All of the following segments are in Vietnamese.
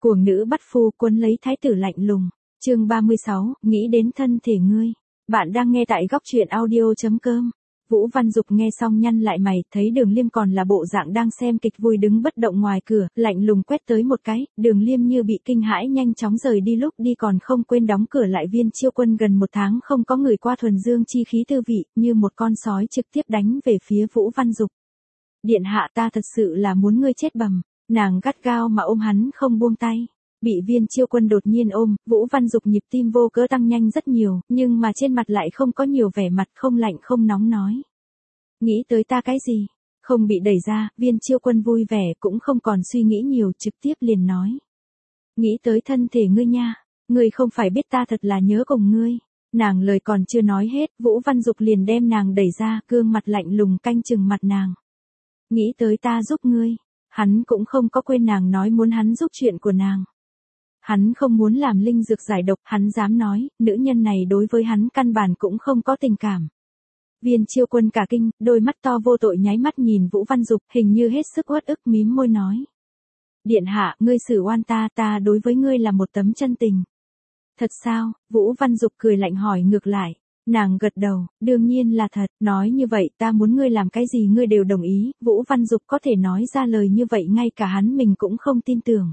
Cuồng nữ bắt phu cuốn lấy thái tử lạnh lùng. Chương 36, nghĩ đến thân thể ngươi. Bạn đang nghe tại góc truyện audio.com. Vũ Văn Dục nghe xong nhăn lại mày, thấy Đường Liêm còn là bộ dạng đang xem kịch vui đứng bất động ngoài cửa, lạnh lùng quét tới một cái, Đường Liêm như bị kinh hãi nhanh chóng rời đi, lúc đi còn không quên đóng cửa lại. Viên Chiêu Quân gần một tháng không có người qua thuần dương chi khí tư vị, như một con sói trực tiếp đánh về phía Vũ Văn Dục. Điện hạ, ta thật sự là muốn ngươi chết bầm. Nàng gắt gao mà ôm hắn không buông tay. Bị Viên Chiêu Quân đột nhiên ôm, Vũ Văn Dục nhịp tim vô cớ tăng nhanh rất nhiều, nhưng mà trên mặt lại không có nhiều vẻ mặt không lạnh không nóng nói. Nghĩ tới ta cái gì? Không bị đẩy ra, Viên Chiêu Quân vui vẻ cũng không còn suy nghĩ nhiều, trực tiếp liền nói. Nghĩ tới thân thể ngươi nha, ngươi không phải biết ta thật là nhớ cùng ngươi. Nàng lời còn chưa nói hết, Vũ Văn Dục liền đem nàng đẩy ra, gương mặt lạnh lùng canh chừng mặt nàng. Nghĩ tới ta giúp ngươi. Hắn cũng không có quên nàng nói muốn hắn giúp chuyện của nàng. Hắn không muốn làm linh dược giải độc, hắn dám nói, nữ nhân này đối với hắn căn bản cũng không có tình cảm. Viên Chiêu Quân cả kinh, đôi mắt to vô tội nháy mắt nhìn Vũ Văn Dục, hình như hết sức uất ức, mím môi nói. Điện hạ, ngươi xử oan ta, ta đối với ngươi là một tấm chân tình. Thật sao? Vũ Văn Dục cười lạnh hỏi ngược lại. Nàng gật đầu, đương nhiên là thật, nói như vậy ta muốn ngươi làm cái gì ngươi đều đồng ý. Vũ Văn Dục có thể nói ra lời như vậy ngay cả hắn mình cũng không tin tưởng.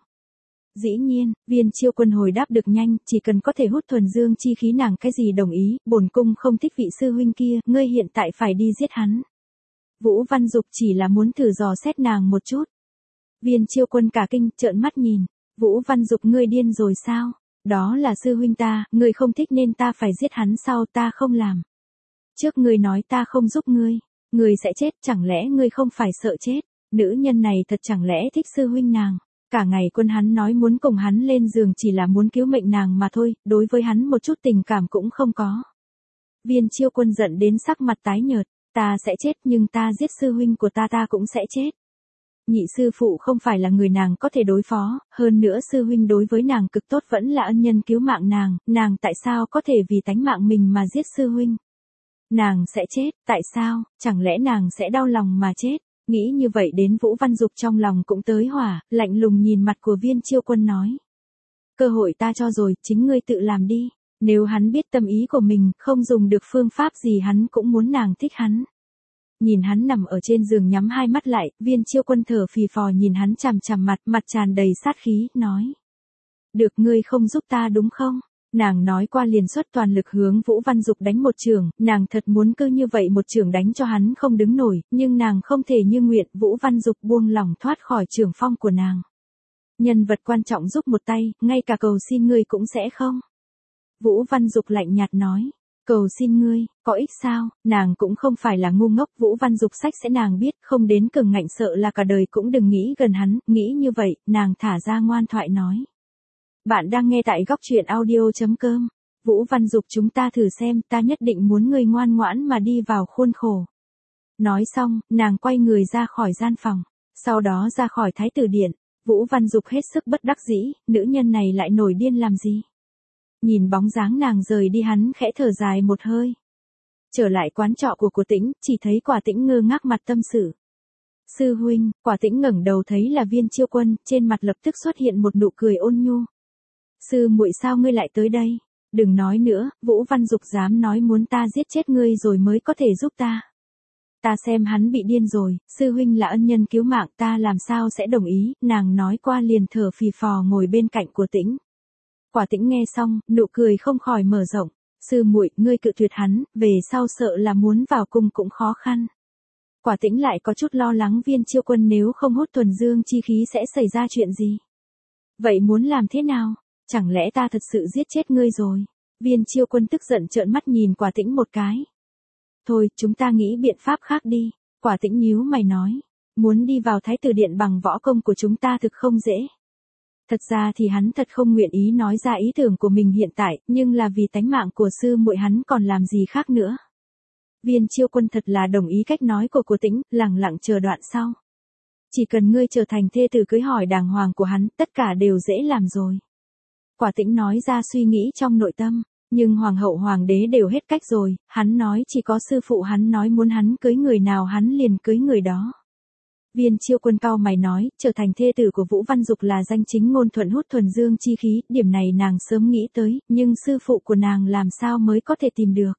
Dĩ nhiên, Viên Chiêu Quân hồi đáp được nhanh, chỉ cần có thể hút thuần dương chi khí nàng cái gì đồng ý, bổn cung không thích vị sư huynh kia, ngươi hiện tại phải đi giết hắn. Vũ Văn Dục chỉ là muốn thử dò xét nàng một chút. Viên Chiêu Quân cả kinh, trợn mắt nhìn, Vũ Văn Dục ngươi điên rồi sao? Đó là sư huynh ta, ngươi không thích nên ta phải giết hắn sao? Ta không làm. Trước ngươi nói ta không giúp ngươi sẽ chết, chẳng lẽ ngươi không phải sợ chết? Nữ nhân này thật chẳng lẽ thích sư huynh nàng? Cả ngày quân hắn nói muốn cùng hắn lên giường chỉ là muốn cứu mệnh nàng mà thôi, đối với hắn một chút tình cảm cũng không có. Viên Chiêu Quân giận đến sắc mặt tái nhợt, ta sẽ chết nhưng ta giết sư huynh của ta cũng sẽ chết. Nhị sư phụ không phải là người nàng có thể đối phó, hơn nữa sư huynh đối với nàng cực tốt, vẫn là ân nhân cứu mạng nàng tại sao có thể vì tánh mạng mình mà giết sư huynh? Nàng sẽ chết, tại sao, chẳng lẽ nàng sẽ đau lòng mà chết? Nghĩ như vậy đến Vũ Văn Dục trong lòng cũng tới hỏa, lạnh lùng nhìn mặt của Viên Chiêu Quân nói. Cơ hội ta cho rồi, chính ngươi tự làm đi. Nếu hắn biết tâm ý của mình, không dùng được phương pháp gì hắn cũng muốn nàng thích hắn. Nhìn hắn nằm ở trên giường nhắm hai mắt lại, Viên Chiêu Quân thở phì phò nhìn hắn chằm chằm mặt tràn đầy sát khí, nói. Được, ngươi không giúp ta đúng không? Nàng nói qua liền xuất toàn lực hướng Vũ Văn Dục đánh một chưởng, nàng thật muốn cứ như vậy một chưởng đánh cho hắn không đứng nổi, nhưng nàng không thể như nguyện. Vũ Văn Dục buông lỏng thoát khỏi chưởng phong của nàng. Nhân vật quan trọng giúp một tay, ngay cả cầu xin ngươi cũng sẽ không. Vũ Văn Dục lạnh nhạt nói. Cầu xin ngươi, có ích sao? Nàng cũng không phải là ngu ngốc. Vũ Văn Dục sách sẽ nàng biết, không đến cường ngạnh sợ là cả đời cũng đừng nghĩ gần hắn. Nghĩ như vậy, nàng thả ra ngoan thoại nói. Bạn đang nghe tại góc truyện audio.com. Vũ Văn Dục, chúng ta thử xem, ta nhất định muốn ngươi ngoan ngoãn mà đi vào khuôn khổ. Nói xong, nàng quay người ra khỏi gian phòng, sau đó ra khỏi thái tử điện. Vũ Văn Dục hết sức bất đắc dĩ, nữ nhân này lại nổi điên làm gì? Nhìn bóng dáng nàng rời đi, hắn khẽ thở dài một hơi. Trở lại quán trọ của Tĩnh, chỉ thấy Quả Tĩnh ngơ ngác mặt tâm sự. Sư huynh, Quả Tĩnh ngẩng đầu thấy là Viên Chiêu Quân, trên mặt lập tức xuất hiện một nụ cười ôn nhu. Sư muội, sao ngươi lại tới đây? Đừng nói nữa, Vũ Văn Dục dám nói muốn ta giết chết ngươi rồi mới có thể giúp ta. Ta xem hắn bị điên rồi, sư huynh là ân nhân cứu mạng, ta làm sao sẽ đồng ý? Nàng nói qua liền thở phì phò ngồi bên cạnh của Tĩnh. Quả Tĩnh nghe xong, nụ cười không khỏi mở rộng. Sư muội, ngươi cự tuyệt hắn, về sau sợ là muốn vào cung cũng khó khăn. Quả Tĩnh lại có chút lo lắng Viên Chiêu Quân nếu không hút thuần dương chi khí sẽ xảy ra chuyện gì. Vậy muốn làm thế nào? Chẳng lẽ ta thật sự giết chết ngươi rồi? Viên Chiêu Quân tức giận trợn mắt nhìn Quả Tĩnh một cái. Thôi, chúng ta nghĩ biện pháp khác đi. Quả Tĩnh nhíu mày nói. Muốn đi vào thái tử điện bằng võ công của chúng ta thực không dễ. Thật ra thì hắn thật không nguyện ý nói ra ý tưởng của mình hiện tại, nhưng là vì tánh mạng của sư muội hắn còn làm gì khác nữa. Viên Chiêu Quân thật là đồng ý cách nói của Tĩnh, lẳng lặng chờ đoạn sau. Chỉ cần ngươi trở thành thê tử cưới hỏi đàng hoàng của hắn, tất cả đều dễ làm rồi. Quả Tĩnh nói ra suy nghĩ trong nội tâm, nhưng hoàng hậu hoàng đế đều hết cách rồi, hắn nói chỉ có sư phụ hắn nói muốn hắn cưới người nào hắn liền cưới người đó. Viên Chiêu Quân cau mày nói, trở thành thê tử của Vũ Văn Dục là danh chính ngôn thuận hút thuần dương chi khí, điểm này nàng sớm nghĩ tới, nhưng sư phụ của nàng làm sao mới có thể tìm được.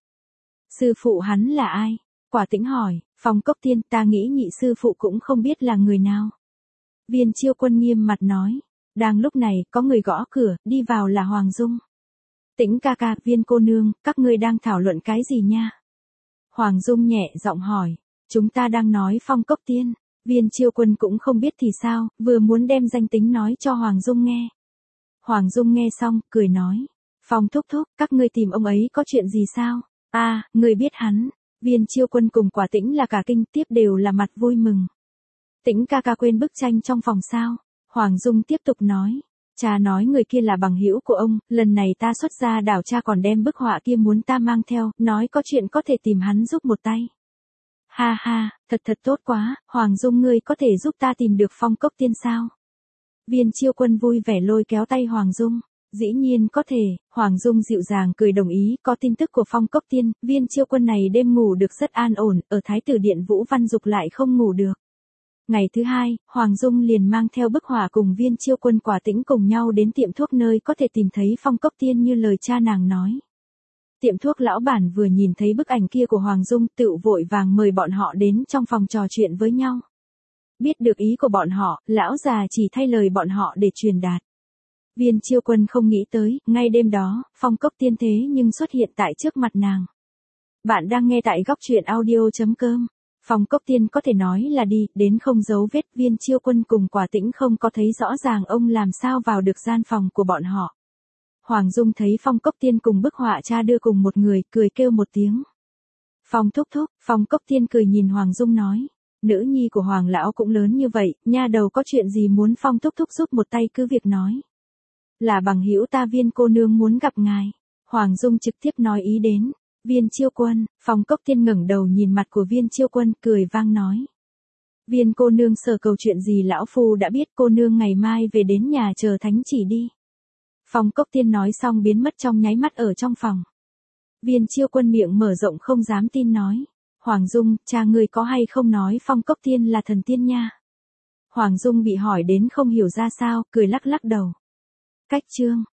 Sư phụ hắn là ai? Quả Tĩnh hỏi, Phong Cốc Tiên, ta nghĩ nhị sư phụ cũng không biết là người nào. Viên Chiêu Quân nghiêm mặt nói, đang lúc này, có người gõ cửa, đi vào là Hoàng Dung. Tĩnh ca ca, Viên cô nương, các ngươi đang thảo luận cái gì nha? Hoàng Dung nhẹ giọng hỏi, chúng ta đang nói Phong Cốc Tiên. Viên Chiêu Quân cũng không biết thì sao, vừa muốn đem danh tính nói cho Hoàng Dung nghe. Hoàng Dung nghe xong, cười nói, Phong thúc thúc, các ngươi tìm ông ấy có chuyện gì sao? Ngươi biết hắn. Viên Chiêu Quân cùng Quả Tĩnh là cả kinh, tiếp đều là mặt vui mừng. Tĩnh ca ca quên bức tranh trong phòng sao? Hoàng Dung tiếp tục nói, cha nói người kia là bằng hữu của ông, lần này ta xuất ra đảo cha còn đem bức họa kia muốn ta mang theo, nói có chuyện có thể tìm hắn giúp một tay. Ha ha, thật tốt quá, Hoàng Dung ngươi có thể giúp ta tìm được Phong Cốc Tiên sao? Viên Chiêu Quân vui vẻ lôi kéo tay Hoàng Dung. Dĩ nhiên có thể, Hoàng Dung dịu dàng cười đồng ý, có tin tức của Phong Cốc Tiên, Viên Chiêu Quân này đêm ngủ được rất an ổn, ở Thái tử điện Vũ Văn Dục lại không ngủ được. Ngày thứ hai, Hoàng Dung liền mang theo bức họa cùng Viên Chiêu Quân Quả Tĩnh cùng nhau đến tiệm thuốc nơi có thể tìm thấy Phong Cốc Tiên như lời cha nàng nói. Tiệm thuốc lão bản vừa nhìn thấy bức ảnh kia của Hoàng Dung tự vội vàng mời bọn họ đến trong phòng trò chuyện với nhau. Biết được ý của bọn họ, lão già chỉ thay lời bọn họ để truyền đạt. Viên Chiêu Quân không nghĩ tới, ngay đêm đó, Phong Cốc Tiên thế nhưng xuất hiện tại trước mặt nàng. Bạn đang nghe tại góc truyện audio.com. Phong Cốc Tiên có thể nói là đi, đến không dấu vết. Viên Chiêu Quân cùng Quả Tĩnh không có thấy rõ ràng ông làm sao vào được gian phòng của bọn họ. Hoàng Dung thấy Phong Cốc Tiên cùng bức họa cha đưa cùng một người, cười kêu một tiếng. Phong thúc thúc, Phong Cốc Tiên cười nhìn Hoàng Dung nói. Nữ nhi của Hoàng lão cũng lớn như vậy, nha đầu có chuyện gì muốn Phong thúc thúc giúp một tay cứ việc nói. Là bằng hữu ta Viên cô nương muốn gặp ngài. Hoàng Dung trực tiếp nói ý đến. Viên Chiêu Quân, Phong Cốc Tiên ngẩng đầu nhìn mặt của Viên Chiêu Quân, cười vang nói. Viên cô nương sở cầu chuyện gì lão phu đã biết, cô nương ngày mai về đến nhà chờ thánh chỉ đi. Phong Cốc Tiên nói xong biến mất trong nháy mắt ở trong phòng. Viên Chiêu Quân miệng mở rộng không dám tin nói. Hoàng Dung, cha ngươi có hay không nói Phong Cốc Tiên là thần tiên nha? Hoàng Dung bị hỏi đến không hiểu ra sao, cười lắc lắc đầu. Cách chương.